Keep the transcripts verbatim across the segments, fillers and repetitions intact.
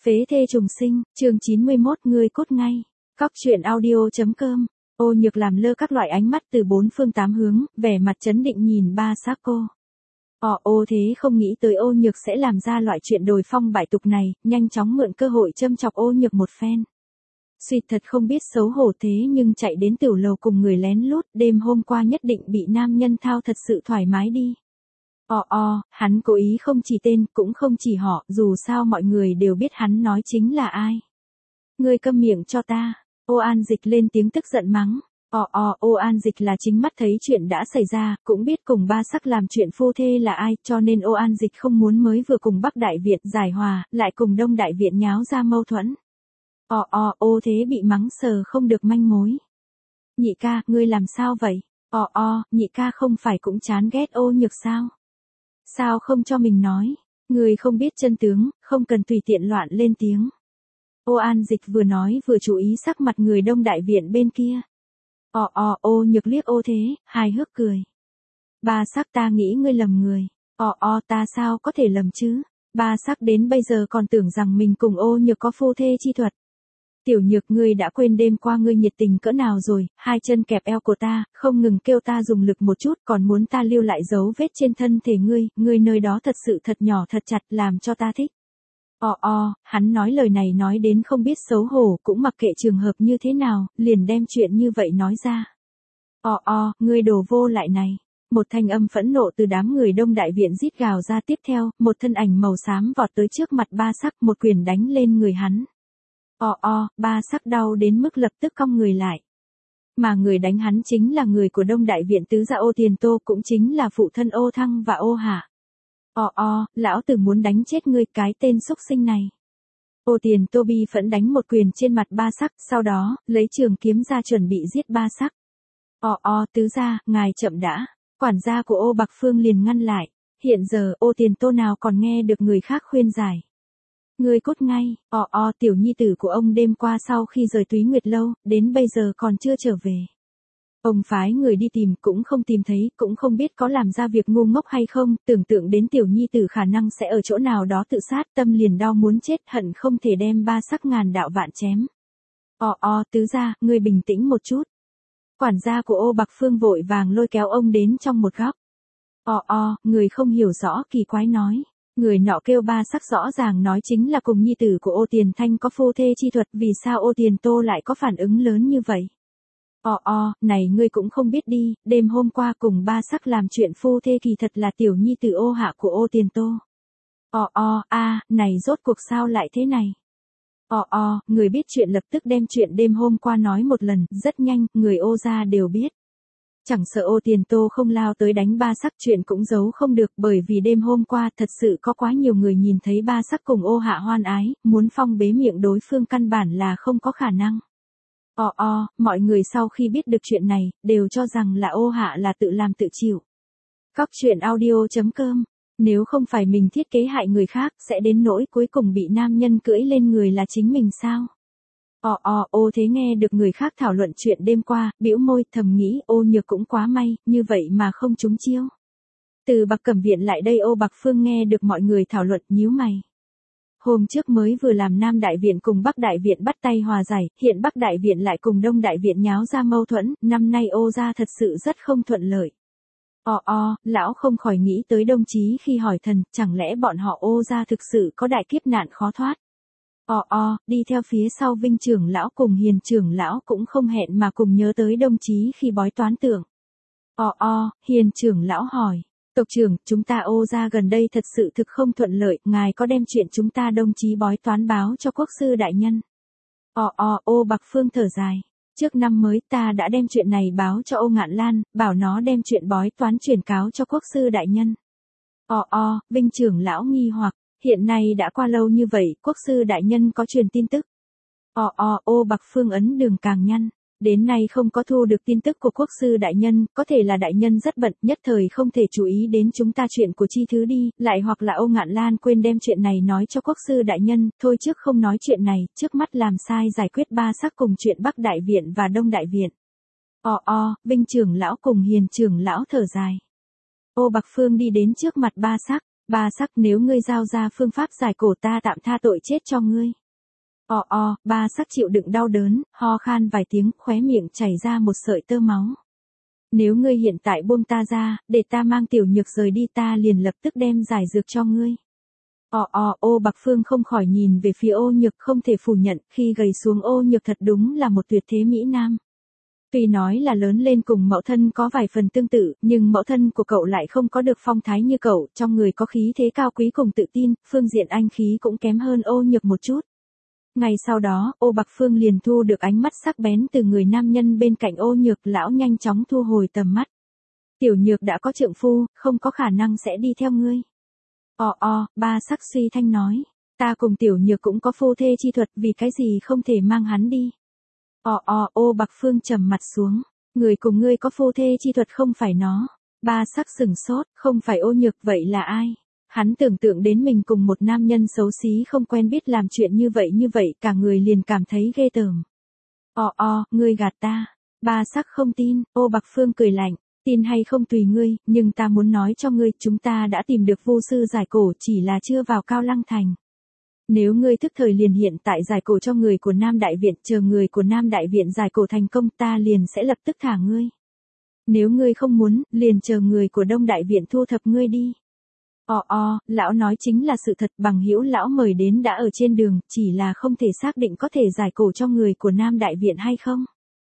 Phế thê trùng sinh, chương chín mươi mốt người cốt ngay. Cóc truyện audio.com. Ô Nhược làm lơ các loại ánh mắt từ bốn phương tám hướng, vẻ mặt trấn định nhìn ba xác cô. Ồ ô thế không nghĩ tới Ô Nhược sẽ làm ra loại chuyện đồi phong bại tục này, nhanh chóng mượn cơ hội châm chọc Ô Nhược một phen. Suýt thật không biết xấu hổ thế nhưng chạy đến tiểu lầu cùng người lén lút, đêm hôm qua nhất định bị nam nhân thao thật sự thoải mái đi. Ồ ồ, hắn cố ý không chỉ tên, cũng không chỉ họ, dù sao mọi người đều biết hắn nói chính là ai. Ngươi câm miệng cho ta. Ô An Dịch lên tiếng tức giận mắng. Ồ ồ, Ô An Dịch là chính mắt thấy chuyện đã xảy ra, cũng biết cùng ba sắc làm chuyện phu thê là ai, cho nên Ô An Dịch không muốn mới vừa cùng Bắc Đại Việt giải hòa, lại cùng Đông Đại Việt nháo ra mâu thuẫn. Ồ ồ, Ô thế bị mắng sờ không được manh mối. Nhị ca, ngươi làm sao vậy? Ồ ồ, nhị ca không phải cũng chán ghét Ô Nhược sao? Sao không cho mình nói? Người không biết chân tướng, không cần tùy tiện loạn lên tiếng. Ô An Dịch vừa nói vừa chú ý sắc mặt người Đông Đại Viện bên kia. Ồ ồ, Ô Nhược liếc Ô thế, hài hước cười. Ba sắc ta nghĩ ngươi lầm người. Ồ ồ, ta sao có thể lầm chứ? Ba sắc đến bây giờ còn tưởng rằng mình cùng Ô Nhược có phu thê chi thuật. Tiểu Nhược, ngươi đã quên đêm qua ngươi nhiệt tình cỡ nào rồi, hai chân kẹp eo của ta, không ngừng kêu ta dùng lực một chút, còn muốn ta lưu lại dấu vết trên thân thể ngươi, ngươi nơi đó thật sự thật nhỏ thật chặt, làm cho ta thích. Ồ ồ, hắn nói lời này nói đến không biết xấu hổ, cũng mặc kệ trường hợp như thế nào, liền đem chuyện như vậy nói ra. Ồ ồ, ngươi đồ vô lại này. Một thanh âm phẫn nộ từ đám người Đông Đại Viện rít gào ra, tiếp theo, một thân ảnh màu xám vọt tới trước mặt ba sắc, một quyền đánh lên người hắn. Ồ ồ, ba sắc đau đến mức lập tức cong người lại. Mà người đánh hắn chính là người của Đông Đại Viện tứ gia Ô Tiền Tô, cũng chính là phụ thân Ô Thăng và Ô Hạ. Ồ ồ, lão tử muốn đánh chết ngươi cái tên xúc sinh này. Ô Tiền Tô bi phẫn đánh một quyền trên mặt ba sắc, sau đó, lấy trường kiếm ra chuẩn bị giết ba sắc. Ồ ồ, tứ gia, ngài chậm đã. Quản gia của Ô Bạc Phương liền ngăn lại. Hiện giờ, Ô Tiền Tô nào còn nghe được người khác khuyên giải. Ngươi cốt ngay. Ồ ồ, tiểu nhi tử của ông đêm qua sau khi rời Túy Nguyệt Lâu, đến bây giờ còn chưa trở về. Ông phái người đi tìm, cũng không tìm thấy, cũng không biết có làm ra việc ngu ngốc hay không, tưởng tượng đến tiểu nhi tử khả năng sẽ ở chỗ nào đó tự sát, tâm liền đau muốn chết, hận không thể đem ba sắc ngàn đạo vạn chém. Ồ ồ, tứ gia, ngươi bình tĩnh một chút. Quản gia của Ô Bạc Phương vội vàng lôi kéo ông đến trong một góc. Ồ ồ, người không hiểu rõ kỳ quái nói. Người nọ kêu ba sắc rõ ràng nói chính là cùng nhi tử của Ô Tiền Thanh có phu thê chi thuật, vì sao Ô Tiền Tô lại có phản ứng lớn như vậy? Ồ ồ, này ngươi cũng không biết đi, đêm hôm qua cùng ba sắc làm chuyện phu thê kỳ thật là tiểu nhi tử Ô Hạ của Ô Tiền Tô. Ồ ồ, a, này rốt cuộc sao lại thế này? Ồ ồ, người biết chuyện lập tức đem chuyện đêm hôm qua nói một lần, rất nhanh, người Ô gia đều biết. Chẳng sợ Ô Tiền Tô không lao tới đánh ba sắc, chuyện cũng giấu không được, bởi vì đêm hôm qua thật sự có quá nhiều người nhìn thấy ba sắc cùng Ô Hạ hoan ái, muốn phong bế miệng đối phương căn bản là không có khả năng. Ồ ồ, mọi người sau khi biết được chuyện này, đều cho rằng là Ô Hạ là tự làm tự chịu. Cóc truyện audio.com. Nếu không phải mình thiết kế hại người khác, sẽ đến nỗi cuối cùng bị nam nhân cưỡi lên người là chính mình sao? Ồ ồ, Ô thế nghe được người khác thảo luận chuyện đêm qua, bĩu môi, thầm nghĩ Ô Nhược cũng quá may, như vậy mà không trúng chiêu. Từ Bạc Cẩm Viện lại đây, Ô Bạc Phương nghe được mọi người thảo luận, nhíu mày. Hôm trước mới vừa làm Nam Đại Viện cùng Bắc Đại Viện bắt tay hòa giải, hiện Bắc Đại Viện lại cùng Đông Đại Viện nháo ra mâu thuẫn, năm nay Ô gia thật sự rất không thuận lợi. Ồ ồ, lão không khỏi nghĩ tới đồng chí khi hỏi thần, chẳng lẽ bọn họ Ô gia thực sự có đại kiếp nạn khó thoát. Ồ ồ, đi theo phía sau Vinh trưởng lão cùng Hiền trưởng lão cũng không hẹn mà cùng nhớ tới đồng chí khi bói toán tưởng. Ồ ồ, Hiền trưởng lão hỏi. Tộc trưởng, chúng ta Ô gia gần đây thật sự thực không thuận lợi, ngài có đem chuyện chúng ta đồng chí bói toán báo cho quốc sư đại nhân? Ồ ồ, Ô Bạc Phương thở dài. Trước năm mới ta đã đem chuyện này báo cho Ô Ngạn Lan, bảo nó đem chuyện bói toán truyền cáo cho quốc sư đại nhân. Ồ ồ, Vinh trưởng lão nghi hoặc, hiện nay đã qua lâu như vậy, quốc sư đại nhân có truyền tin tức. Ồ ồ, Ô Bạc Phương ấn đường càng nhăn. Đến nay không có thu được tin tức của quốc sư đại nhân, có thể là đại nhân rất bận, nhất thời không thể chú ý đến chúng ta chuyện của chi thứ đi, lại hoặc là Ô Ngạn Lan quên đem chuyện này nói cho quốc sư đại nhân, thôi trước không nói chuyện này, trước mắt làm sai giải quyết ba sắc cùng chuyện Bắc Đại Viện và Đông Đại Viện. Ồ ồ, Vinh trưởng lão cùng Hiền trưởng lão thở dài. Ô Bạc Phương đi đến trước mặt ba sắc, Ba sắc nếu ngươi giao ra phương pháp giải cổ ta tạm tha tội chết cho ngươi. O o, ba sắc chịu đựng đau đớn, ho khan vài tiếng, khóe miệng chảy ra một sợi tơ máu. Nếu ngươi hiện tại buông ta ra, để ta mang tiểu nhược rời đi ta liền lập tức đem giải dược cho ngươi. O o, ô Bạc Phương không khỏi nhìn về phía ô nhược không thể phủ nhận, khi gầy xuống ô nhược thật đúng là một tuyệt thế mỹ nam. Tuy nói là lớn lên cùng mẫu thân có vài phần tương tự, nhưng mẫu thân của cậu lại không có được phong thái như cậu, trong người có khí thế cao quý cùng tự tin, phương diện anh khí cũng kém hơn ô nhược một chút. Ngày sau đó, ô Bạc Phương liền thu được ánh mắt sắc bén từ người nam nhân bên cạnh ô nhược, lão nhanh chóng thu hồi tầm mắt. Tiểu nhược đã có trượng phu, không có khả năng sẽ đi theo ngươi. O o, ba sắc suy thanh nói, ta cùng tiểu nhược cũng có phu thê chi thuật, vì cái gì không thể mang hắn đi. O o, ô Bạc Phương trầm mặt xuống, người cùng ngươi có phu thê chi thuật không phải nó. Ba sắc sừng sốt, không phải ô nhược vậy là ai? Hắn tưởng tượng đến mình cùng một nam nhân xấu xí không quen biết làm chuyện như vậy như vậy, cả người liền cảm thấy ghê tởm. O o, ngươi gạt ta. Ba sắc không tin, ô Bạc Phương cười lạnh, tin hay không tùy ngươi, nhưng ta muốn nói cho ngươi, chúng ta đã tìm được vu sư giải cổ, chỉ là chưa vào Cao Lăng Thành. Nếu ngươi thức thời liền hiện tại giải cổ cho người của Nam Đại Viện, chờ người của Nam Đại Viện giải cổ thành công ta liền sẽ lập tức thả ngươi. Nếu ngươi không muốn, liền chờ người của Đông Đại Viện thu thập ngươi đi. O o, lão nói chính là sự thật, bằng hữu lão mời đến đã ở trên đường, chỉ là không thể xác định có thể giải cổ cho người của Nam Đại Viện hay không.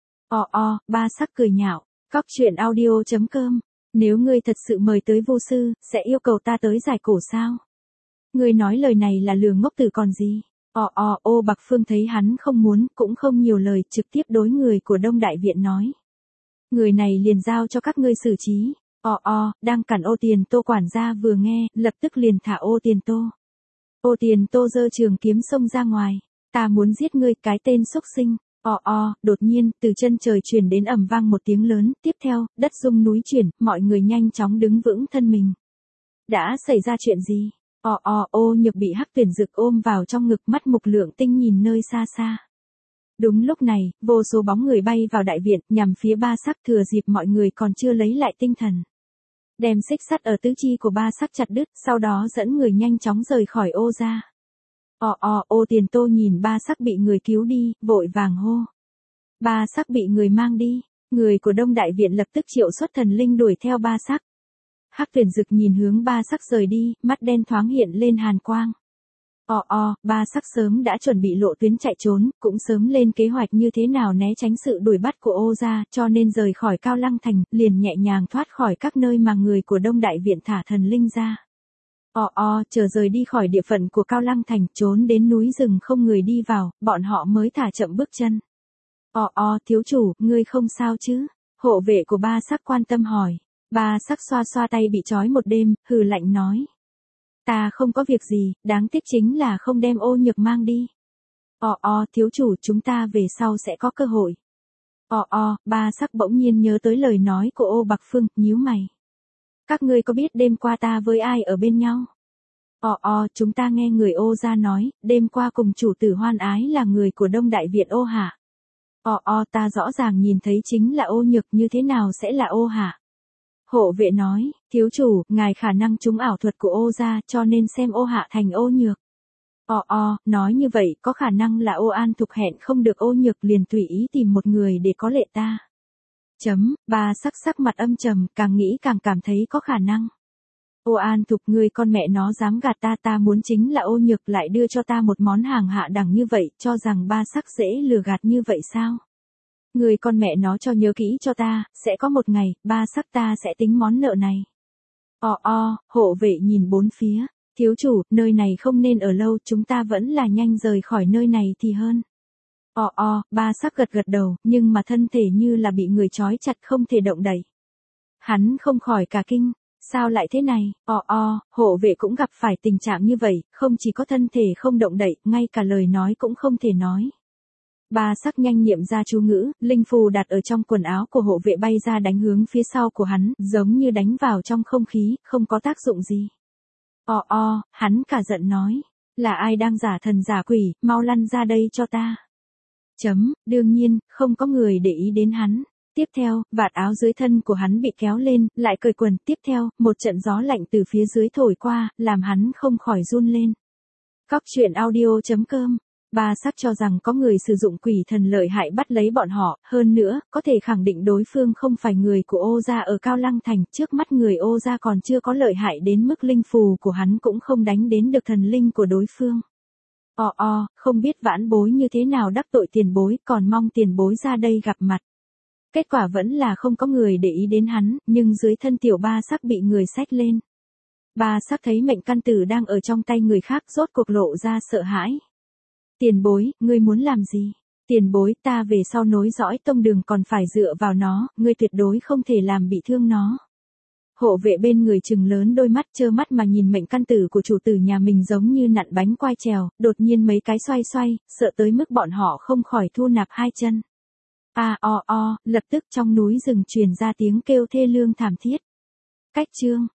O o, ba sắc cười nhạo, cóc truyện audio chấm com, nếu ngươi thật sự mời tới vu sư, sẽ yêu cầu ta tới giải cổ sao? Ngươi nói lời này là lừa ngốc tử còn gì? O o, ô Bạc Phương thấy hắn không muốn, cũng không nhiều lời, trực tiếp đối người của Đông Đại Viện nói. Người này liền giao cho các ngươi xử trí. O o, đang cản ô Tiền Tô quản gia vừa nghe, lập tức liền thả ô Tiền Tô. Ô Tiền Tô giơ trường kiếm xông ra ngoài. Ta muốn giết ngươi, cái tên xúc sinh. O o, đột nhiên, từ chân trời truyền đến ầm vang một tiếng lớn, tiếp theo, đất rung núi chuyển, mọi người nhanh chóng đứng vững thân mình. Đã xảy ra chuyện gì? O o, ô nhược bị Hắc Tuyển Dực ôm vào trong ngực, mắt mục lượng tinh nhìn nơi xa xa. Đúng lúc này, vô số bóng người bay vào đại viện, nhằm phía ba sắc, thừa dịp mọi người còn chưa lấy lại tinh thần. Đem xích sắt ở tứ chi của ba sắc chặt đứt, sau đó dẫn người nhanh chóng rời khỏi ô ra. O o, ô Tiền Tô nhìn ba sắc bị người cứu đi, vội vàng hô. Ba sắc bị người mang đi, người của Đông Đại Viện lập tức triệu xuất thần linh đuổi theo ba sắc. Hắc Tuyển Dực nhìn hướng ba sắc rời đi, mắt đen thoáng hiện lên hàn quang. O o, ba sắc sớm đã chuẩn bị lộ tuyến chạy trốn, cũng sớm lên kế hoạch như thế nào né tránh sự đuổi bắt của ô gia, cho nên rời khỏi Cao Lăng Thành, liền nhẹ nhàng thoát khỏi các nơi mà người của Đông Đại Viện thả thần linh ra. O o, chờ rời đi khỏi địa phận của Cao Lăng Thành, trốn đến núi rừng không người đi vào, bọn họ mới thả chậm bước chân. O o, thiếu chủ, ngươi không sao chứ? Hộ vệ của ba sắc quan tâm hỏi. Ba sắc xoa xoa tay bị trói một đêm, hừ lạnh nói. Ta không có việc gì, đáng tiếc chính là không đem ô nhược mang đi. O o, thiếu chủ, chúng ta về sau sẽ có cơ hội. O o, ba sắc bỗng nhiên nhớ tới lời nói của ô Bạc Phương, nhíu mày. Các ngươi có biết đêm qua ta với ai ở bên nhau? O o, chúng ta nghe người ô ra nói, đêm qua cùng chủ tử hoan ái là người của Đông Đại Viện ô hạ. O o, ta rõ ràng nhìn thấy chính là ô nhược, như thế nào sẽ là ô hạ? Hộ vệ nói, thiếu chủ, ngài khả năng trúng ảo thuật của ô gia, cho nên xem ô hạ thành ô nhược. O o, nói như vậy, có khả năng là ô An Thục hẹn không được ô nhược liền tùy ý tìm một người để có lệ ta. Chấm, ba sắc sắc mặt âm trầm, càng nghĩ càng cảm thấy có khả năng. Ô An Thục, ngươi con mẹ nó dám gạt ta, ta muốn chính là ô nhược lại đưa cho ta một món hàng hạ đẳng như vậy, cho rằng ba sắc dễ lừa gạt như vậy sao? Người con mẹ nó cho nhớ kỹ cho ta, sẽ có một ngày, ba sắc ta sẽ tính món nợ này. O o, hộ vệ nhìn bốn phía, thiếu chủ, nơi này không nên ở lâu, chúng ta vẫn là nhanh rời khỏi nơi này thì hơn. O o, ba sắc gật gật đầu, nhưng mà thân thể như là bị người trói chặt không thể động đậy. Hắn không khỏi cả kinh, sao lại thế này? O o, hộ vệ cũng gặp phải tình trạng như vậy, không chỉ có thân thể không động đậy, ngay cả lời nói cũng không thể nói. Ba sắc nhanh niệm ra chú ngữ, linh phù đặt ở trong quần áo của hộ vệ bay ra đánh hướng phía sau của hắn, giống như đánh vào trong không khí, không có tác dụng gì. O o, hắn cả giận nói, là ai đang giả thần giả quỷ, mau lăn ra đây cho ta. Chấm, đương nhiên, không có người để ý đến hắn. Tiếp theo, vạt áo dưới thân của hắn bị kéo lên, lại cởi quần. Tiếp theo, một trận gió lạnh từ phía dưới thổi qua, làm hắn không khỏi run lên. Cóc truyện audio chấm com. Ba sắc cho rằng có người sử dụng quỷ thần lợi hại bắt lấy bọn họ, hơn nữa, có thể khẳng định đối phương không phải người của Ô gia ở Cao Lăng Thành, trước mắt người Ô gia còn chưa có lợi hại đến mức linh phù của hắn cũng không đánh đến được thần linh của đối phương. O o, không biết vãn bối như thế nào đắc tội tiền bối, còn mong tiền bối ra đây gặp mặt. Kết quả vẫn là không có người để ý đến hắn, nhưng dưới thân tiểu ba sắc bị người xách lên. Ba sắc thấy mệnh căn tử đang ở trong tay người khác, rốt cuộc lộ ra sợ hãi. Tiền bối, ngươi muốn làm gì? Tiền bối, ta về sau nối dõi tông đường còn phải dựa vào nó, ngươi tuyệt đối không thể làm bị thương nó. Hộ vệ bên người trừng lớn đôi mắt trơ mắt mà nhìn mệnh căn tử của chủ tử nhà mình giống như nặn bánh quai trèo, đột nhiên mấy cái xoay xoay, sợ tới mức bọn họ không khỏi thu nạp hai chân. A o o, lập tức trong núi rừng truyền ra tiếng kêu thê lương thảm thiết. Cách chương